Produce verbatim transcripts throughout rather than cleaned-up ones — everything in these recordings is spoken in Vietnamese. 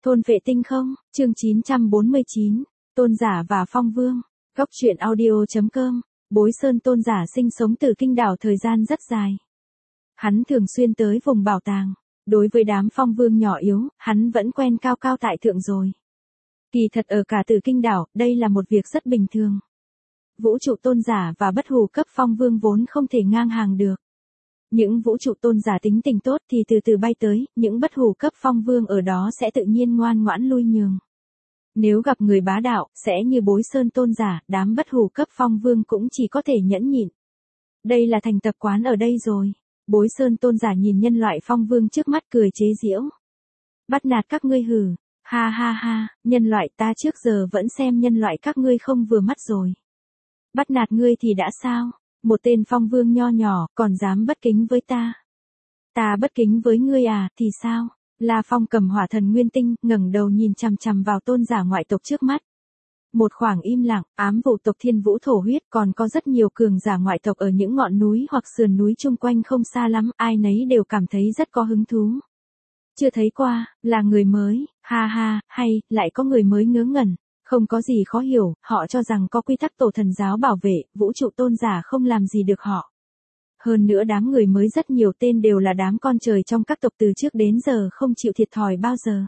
Thôn vệ tinh không, chương chín trăm bốn mươi chín, Tôn giả và Phong Vương, góc truyện audio.com, Bối Sơn Tôn giả sinh sống từ kinh đảo thời gian rất dài. Hắn thường xuyên tới vùng bảo tàng, đối với đám Phong Vương nhỏ yếu, hắn vẫn quen cao cao tại thượng rồi. Kỳ thật ở cả Tử Kinh đảo, đây là một việc rất bình thường. Vũ trụ tôn giả và bất hủ cấp Phong Vương vốn không thể ngang hàng được. Những vũ trụ tôn giả tính tình tốt thì từ từ bay tới, những bất hủ cấp Phong Vương ở đó sẽ tự nhiên ngoan ngoãn lui nhường. Nếu gặp người bá đạo, sẽ như Bối Sơn tôn giả, đám bất hủ cấp Phong Vương cũng chỉ có thể nhẫn nhịn. Đây là thành tập quán ở đây rồi. Bối Sơn tôn giả nhìn nhân loại Phong Vương trước mắt cười chế giễu. Bắt nạt các ngươi hử, ha ha ha, nhân loại ta trước giờ vẫn xem nhân loại các ngươi không vừa mắt rồi. Bắt nạt ngươi thì đã sao? Một tên Phong Vương nho nhỏ, còn dám bất kính với ta. Ta bất kính với ngươi à, thì sao? La Phong cầm hỏa thần nguyên tinh, ngẩng đầu nhìn chằm chằm vào tôn giả ngoại tộc trước mắt. Một khoảng im lặng, ám vụ tộc Thiên Vũ thổ huyết, còn có rất nhiều cường giả ngoại tộc ở những ngọn núi hoặc sườn núi chung quanh không xa lắm, ai nấy đều cảm thấy rất có hứng thú. Chưa thấy qua, là người mới, ha ha, hay, lại có người mới ngớ ngẩn. Không có gì khó hiểu, họ cho rằng có quy tắc tổ thần giáo bảo vệ, vũ trụ tôn giả không làm gì được họ. Hơn nữa đám người mới rất nhiều tên đều là đám con trời trong các tộc từ trước đến giờ không chịu thiệt thòi bao giờ.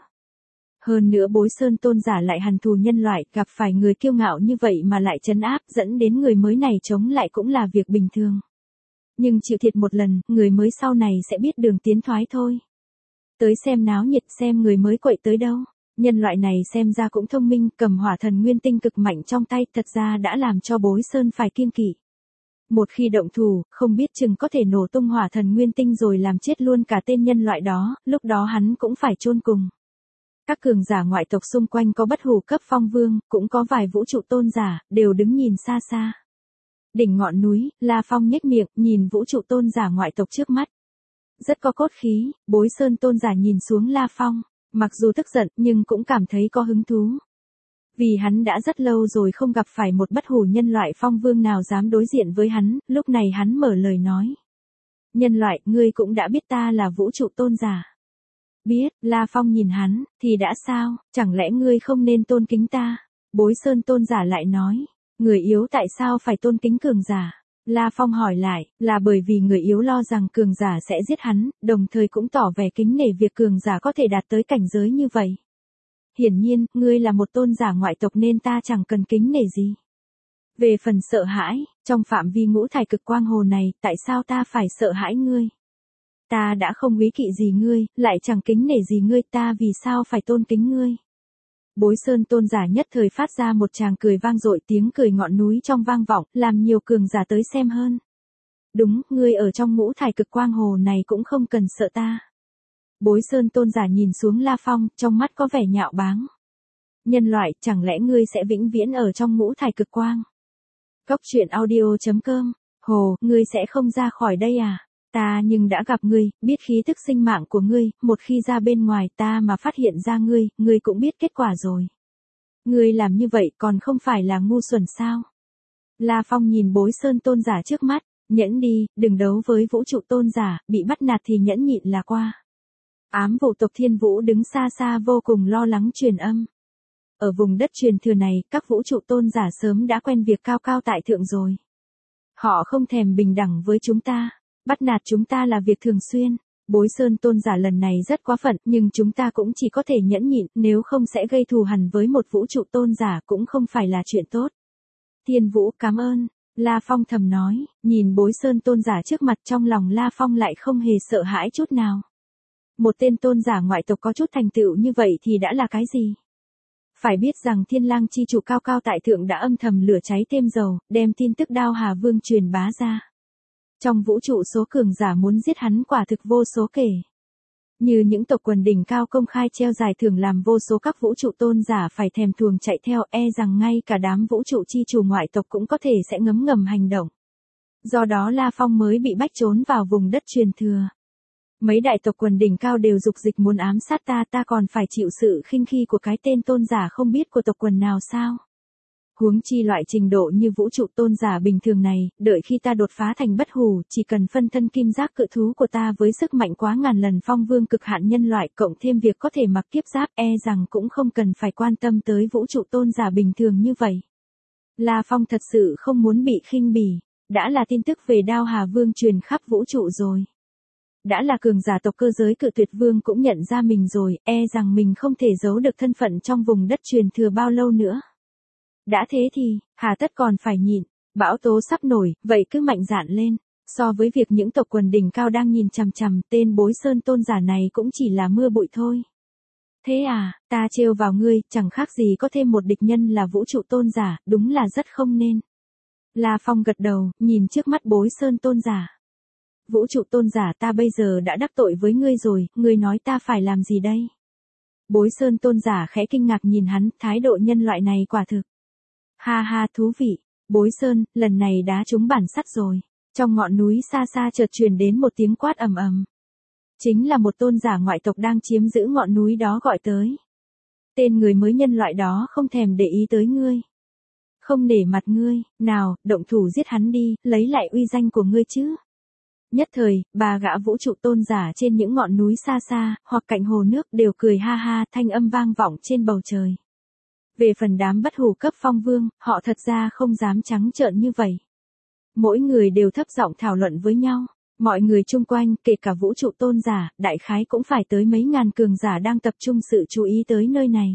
Hơn nữa Bối Sơn tôn giả lại hằn thù nhân loại, gặp phải người kiêu ngạo như vậy mà lại trấn áp, dẫn đến người mới này chống lại cũng là việc bình thường. Nhưng chịu thiệt một lần, người mới sau này sẽ biết đường tiến thoái thôi. Tới xem náo nhiệt xem người mới quậy tới đâu. Nhân loại này xem ra cũng thông minh, cầm hỏa thần nguyên tinh cực mạnh trong tay, thật ra đã làm cho Bối Sơn phải kiêng kỵ. Một khi động thủ, không biết chừng có thể nổ tung hỏa thần nguyên tinh rồi làm chết luôn cả tên nhân loại đó, lúc đó hắn cũng phải chôn cùng. Các cường giả ngoại tộc xung quanh có bất hủ cấp Phong Vương, cũng có vài vũ trụ tôn giả, đều đứng nhìn xa xa. Đỉnh ngọn núi, La Phong nhếch miệng, nhìn vũ trụ tôn giả ngoại tộc trước mắt. Rất có cốt khí, Bối Sơn tôn giả nhìn xuống La Phong. Mặc dù tức giận nhưng cũng cảm thấy có hứng thú. Vì hắn đã rất lâu rồi không gặp phải một bất hủ nhân loại Phong Vương nào dám đối diện với hắn, lúc này hắn mở lời nói. Nhân loại, ngươi cũng đã biết ta là vũ trụ tôn giả. Biết, La Phong nhìn hắn, thì đã sao, chẳng lẽ ngươi không nên tôn kính ta? Bối Sơn tôn giả lại nói, người yếu tại sao phải tôn kính cường giả? La Phong hỏi lại, là bởi vì người yếu lo rằng cường giả sẽ giết hắn, đồng thời cũng tỏ vẻ kính nể việc cường giả có thể đạt tới cảnh giới như vậy. Hiển nhiên, ngươi là một tôn giả ngoại tộc nên ta chẳng cần kính nể gì. Về phần sợ hãi, trong phạm vi ngũ thải cực quang hồ này, tại sao ta phải sợ hãi ngươi? Ta đã không quý kỵ gì ngươi, lại chẳng kính nể gì ngươi, ta vì sao phải tôn kính ngươi? Bối Sơn tôn giả nhất thời phát ra một tràng cười vang dội, tiếng cười ngọn núi trong vang vọng, làm nhiều cường giả tới xem hơn. Đúng, ngươi ở trong ngũ thải cực quang hồ này cũng không cần sợ ta. Bối Sơn tôn giả nhìn xuống La Phong, trong mắt có vẻ nhạo báng. Nhân loại, chẳng lẽ ngươi sẽ vĩnh viễn ở trong ngũ thải cực quang? Góc truyện audio.com, hồ, ngươi sẽ không ra khỏi đây à? Ta nhưng đã gặp ngươi, biết khí tức sinh mạng của ngươi, một khi ra bên ngoài ta mà phát hiện ra ngươi, ngươi cũng biết kết quả rồi. Ngươi làm như vậy còn không phải là ngu xuẩn sao? La Phong nhìn Bối Sơn tôn giả trước mắt, nhẫn đi, đừng đấu với vũ trụ tôn giả, bị bắt nạt thì nhẫn nhịn là qua. Ám vụ tộc Thiên Vũ đứng xa xa vô cùng lo lắng truyền âm. Ở vùng đất truyền thừa này, các vũ trụ tôn giả sớm đã quen việc cao cao tại thượng rồi. Họ không thèm bình đẳng với chúng ta. Bắt nạt chúng ta là việc thường xuyên. Bối Sơn tôn giả lần này rất quá phận, nhưng chúng ta cũng chỉ có thể nhẫn nhịn, nếu không sẽ gây thù hằn với một vũ trụ tôn giả cũng không phải là chuyện tốt. Thiên Vũ cảm ơn, La Phong thầm nói, nhìn Bối Sơn tôn giả trước mặt trong lòng La Phong lại không hề sợ hãi chút nào. Một tên tôn giả ngoại tộc có chút thành tựu như vậy thì đã là cái gì? Phải biết rằng Thiên Lang chi chủ cao cao tại thượng đã âm thầm lửa cháy thêm dầu, đem tin tức Đao Hà Vương truyền bá ra. Trong vũ trụ số cường giả muốn giết hắn quả thực vô số kể. Như những tộc quần đỉnh cao công khai treo giải thưởng làm vô số các vũ trụ tôn giả phải thèm thuồng chạy theo, e rằng ngay cả đám vũ trụ chi chủ ngoại tộc cũng có thể sẽ ngấm ngầm hành động. Do đó La Phong mới bị bách trốn vào vùng đất truyền thừa. Mấy đại tộc quần đỉnh cao đều dục dịch muốn ám sát ta, ta còn phải chịu sự khinh khi của cái tên tôn giả không biết của tộc quần nào sao? Huống chi loại trình độ như vũ trụ tôn giả bình thường này, đợi khi ta đột phá thành bất hủ, chỉ cần phân thân kim giác cự thú của ta với sức mạnh quá ngàn lần phong vương cực hạn nhân loại cộng thêm việc có thể mặc kiếp giáp e rằng cũng không cần phải quan tâm tới vũ trụ tôn giả bình thường như vậy. La Phong thật sự không muốn bị khinh bỉ, đã là tin tức về Đao Hà Vương truyền khắp vũ trụ rồi. Đã là cường giả tộc cơ giới cự tuyệt vương cũng nhận ra mình rồi, e rằng mình không thể giấu được thân phận trong vùng đất truyền thừa bao lâu nữa. Đã thế thì, hà tất còn phải nhịn, bão tố sắp nổi, vậy cứ mạnh dạn lên. So với việc những tộc quần đỉnh cao đang nhìn chằm chằm, tên bối sơn tôn giả này cũng chỉ là mưa bụi thôi. Thế à, ta trêu vào ngươi, chẳng khác gì có thêm một địch nhân là vũ trụ tôn giả, đúng là rất không nên. La Phong gật đầu, nhìn trước mắt bối sơn tôn giả. Vũ trụ tôn giả ta bây giờ đã đắc tội với ngươi rồi, ngươi nói ta phải làm gì đây? Bối sơn tôn giả khẽ kinh ngạc nhìn hắn, thái độ nhân loại này quả thực. Ha ha thú vị, bối sơn, lần này đá trúng bản sắt rồi. Trong ngọn núi xa xa chợt truyền đến một tiếng quát ầm ầm. Chính là một tôn giả ngoại tộc đang chiếm giữ ngọn núi đó gọi tới. Tên người mới nhân loại đó không thèm để ý tới ngươi. Không nể mặt ngươi, nào, động thủ giết hắn đi, lấy lại uy danh của ngươi chứ. Nhất thời, bà gã vũ trụ tôn giả trên những ngọn núi xa xa, hoặc cạnh hồ nước đều cười ha ha, thanh âm vang vọng trên bầu trời. Về phần đám bất hủ cấp phong vương, họ thật ra không dám trắng trợn như vậy. Mỗi người đều thấp giọng thảo luận với nhau. Mọi người chung quanh, kể cả vũ trụ tôn giả, đại khái cũng phải tới mấy ngàn cường giả đang tập trung sự chú ý tới nơi này.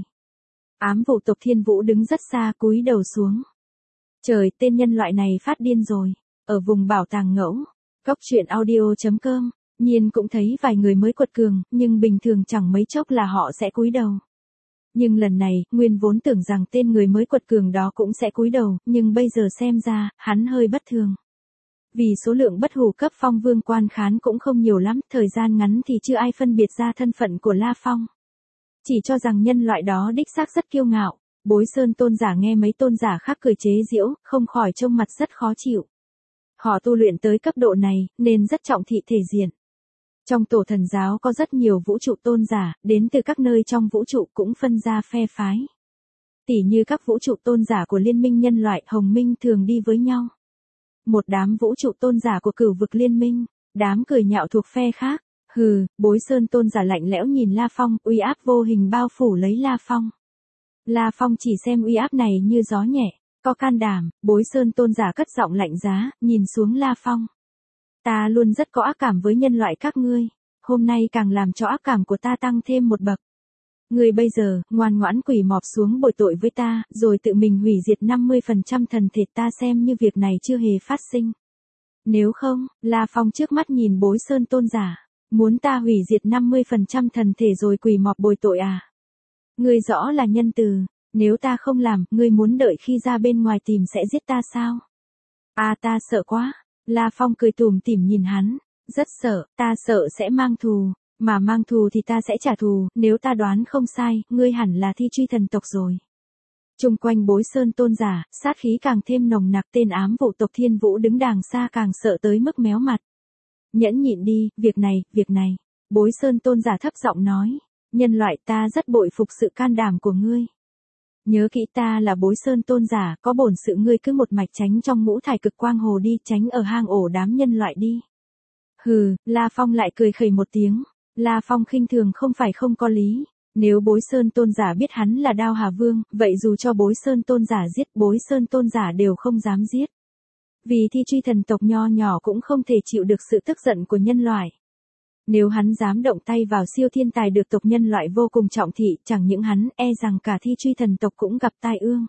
Ám vụ tộc Thiên Vũ đứng rất xa cúi đầu xuống. Trời, tên nhân loại này phát điên rồi. Ở vùng bảo tàng ngẫu, góc truyện audio chấm com, Nhiên cũng thấy vài người mới quật cường, nhưng bình thường chẳng mấy chốc là họ sẽ cúi đầu. Nhưng lần này, Nguyên vốn tưởng rằng tên người mới quật cường đó cũng sẽ cúi đầu, nhưng bây giờ xem ra, hắn hơi bất thường. Vì số lượng bất hủ cấp phong vương quan khán cũng không nhiều lắm, thời gian ngắn thì chưa ai phân biệt ra thân phận của La Phong. Chỉ cho rằng nhân loại đó đích xác rất kiêu ngạo, bối sơn tôn giả nghe mấy tôn giả khác cười chế giễu, không khỏi trông mặt rất khó chịu. Họ tu luyện tới cấp độ này, nên rất trọng thị thể diện. Trong tổ thần giáo có rất nhiều vũ trụ tôn giả, đến từ các nơi trong vũ trụ cũng phân ra phe phái. Tỉ như các vũ trụ tôn giả của liên minh nhân loại Hồng Minh thường đi với nhau. Một đám vũ trụ tôn giả của cửu vực liên minh, đám cười nhạo thuộc phe khác. Hừ, bối sơn tôn giả lạnh lẽo nhìn La Phong, uy áp vô hình bao phủ lấy La Phong. La Phong chỉ xem uy áp này như gió nhẹ, có can đảm, bối sơn tôn giả cất giọng lạnh giá, nhìn xuống La Phong. Ta luôn rất có ác cảm với nhân loại các ngươi, hôm nay càng làm cho ác cảm của ta tăng thêm một bậc. Ngươi bây giờ, ngoan ngoãn quỳ mọp xuống bồi tội với ta, rồi tự mình hủy diệt năm mươi phần trăm thần thể ta xem như việc này chưa hề phát sinh. Nếu không, La Phong trước mắt nhìn bối sơn tôn giả, muốn ta hủy diệt năm mươi phần trăm thần thể rồi quỳ mọp bồi tội à? Ngươi rõ là nhân từ, nếu ta không làm, ngươi muốn đợi khi ra bên ngoài tìm sẽ giết ta sao? À ta sợ quá, La Phong cười tủm tỉm nhìn hắn, rất sợ, ta sợ sẽ mang thù. Mà mang thù thì ta sẽ trả thù, nếu ta đoán không sai, ngươi hẳn là thi truy thần tộc rồi. Trung quanh bối sơn tôn giả, sát khí càng thêm nồng nặc, tên ám vụ tộc Thiên Vũ đứng đàng xa càng sợ tới mức méo mặt. Nhẫn nhịn đi, việc này, việc này. Bối sơn tôn giả thấp giọng nói, nhân loại ta rất bội phục sự can đảm của ngươi. Nhớ kỹ ta là bối sơn tôn giả, có bổn sự ngươi cứ một mạch tránh trong ngũ thải cực quang hồ đi, tránh ở hang ổ đám nhân loại đi. Hừ, La Phong lại cười khẩy một tiếng. La Phong khinh thường không phải không có lý, nếu bối sơn tôn giả biết hắn là Đao Hà Vương, vậy dù cho bối sơn tôn giả giết bối sơn tôn giả đều không dám giết. Vì thi truy thần tộc nho nhỏ cũng không thể chịu được sự tức giận của nhân loại. Nếu hắn dám động tay vào siêu thiên tài được tộc nhân loại vô cùng trọng thị, chẳng những hắn, e rằng cả thi truy thần tộc cũng gặp tai ương.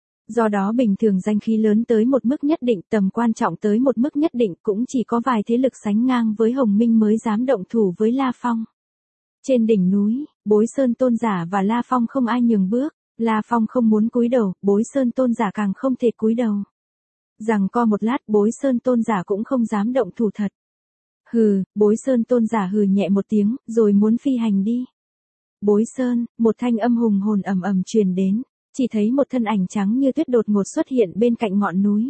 Do đó bình thường danh khí lớn tới một mức nhất định, tầm quan trọng tới một mức nhất định, cũng chỉ có vài thế lực sánh ngang với Hồng Minh mới dám động thủ với La Phong. Trên đỉnh núi, bối sơn tôn giả và La Phong không ai nhường bước, La Phong không muốn cúi đầu, bối sơn tôn giả càng không thể cúi đầu. Rằng co một lát bối sơn tôn giả cũng không dám động thủ thật. Hừ, bối sơn tôn giả hừ nhẹ một tiếng, rồi muốn phi hành đi. Bối sơn, một thanh âm hùng hồn ầm ầm truyền đến. Chỉ thấy một thân ảnh trắng như tuyết đột ngột xuất hiện bên cạnh ngọn núi.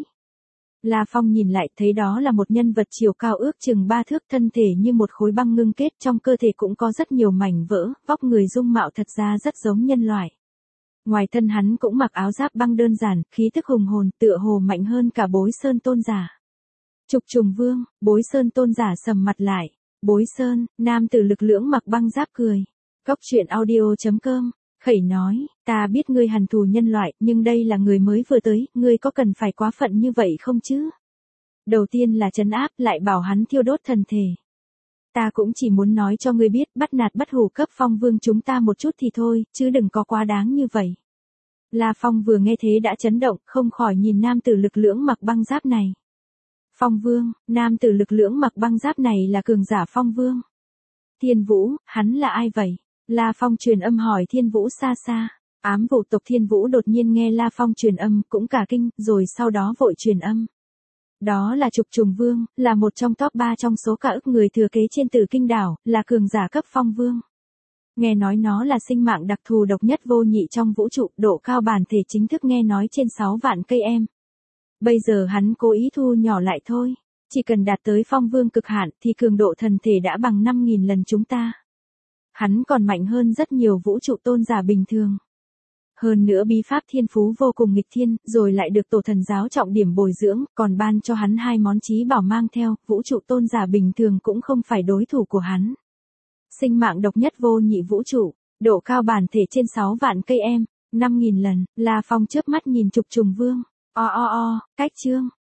La Phong nhìn lại thấy đó là một nhân vật chiều cao ước chừng ba thước, thân thể như một khối băng ngưng kết, trong cơ thể cũng có rất nhiều mảnh vỡ, vóc người dung mạo thật ra rất giống nhân loại. Ngoài thân hắn cũng mặc áo giáp băng đơn giản, khí tức hùng hồn, tựa hồ mạnh hơn cả Bối Sơn tôn giả. Trục Trùng Vương, Bối Sơn tôn giả sầm mặt lại. Bối Sơn, nam tử lực lưỡng mặc băng giáp cười. Cốc truyện audio.com, khẩy nói, ta biết ngươi hằn thù nhân loại, nhưng đây là người mới vừa tới, ngươi có cần phải quá phận như vậy không chứ? Đầu tiên là trấn áp, lại bảo hắn thiêu đốt thần thể. Ta cũng chỉ muốn nói cho ngươi biết, bắt nạt bất hủ cấp Phong Vương chúng ta một chút thì thôi, chứ đừng có quá đáng như vậy. La Phong vừa nghe thế đã chấn động, không khỏi nhìn nam tử lực lưỡng mặc băng giáp này. Phong Vương, nam tử lực lưỡng mặc băng giáp này là cường giả Phong Vương. Thiên Vũ, hắn là ai vậy? La Phong truyền âm hỏi Thiên Vũ xa xa. Ám vụ tộc Thiên Vũ đột nhiên nghe La Phong truyền âm, cũng cả kinh, rồi sau đó vội truyền âm. Đó là Trục Trùng Vương, là một trong top ba trong số cả ức người thừa kế trên Tử Kinh đảo, là cường giả cấp Phong Vương. Nghe nói nó là sinh mạng đặc thù độc nhất vô nhị trong vũ trụ, độ cao bản thể chính thức nghe nói trên sáu vạn cây em. Bây giờ hắn cố ý thu nhỏ lại thôi, chỉ cần đạt tới Phong Vương cực hạn thì cường độ thần thể đã bằng năm nghìn lần chúng ta. Hắn còn mạnh hơn rất nhiều vũ trụ tôn giả bình thường. Hơn nữa bí pháp thiên phú vô cùng nghịch thiên, rồi lại được tổ thần giáo trọng điểm bồi dưỡng, còn ban cho hắn hai món chí bảo mang theo, vũ trụ tôn giả bình thường cũng không phải đối thủ của hắn. Sinh mạng độc nhất vô nhị vũ trụ, độ cao bản thể trên sáu vạn cây em, năm nghìn lần, La Phong chớp mắt nhìn Trục Trùng Vương. O o o, cách chương,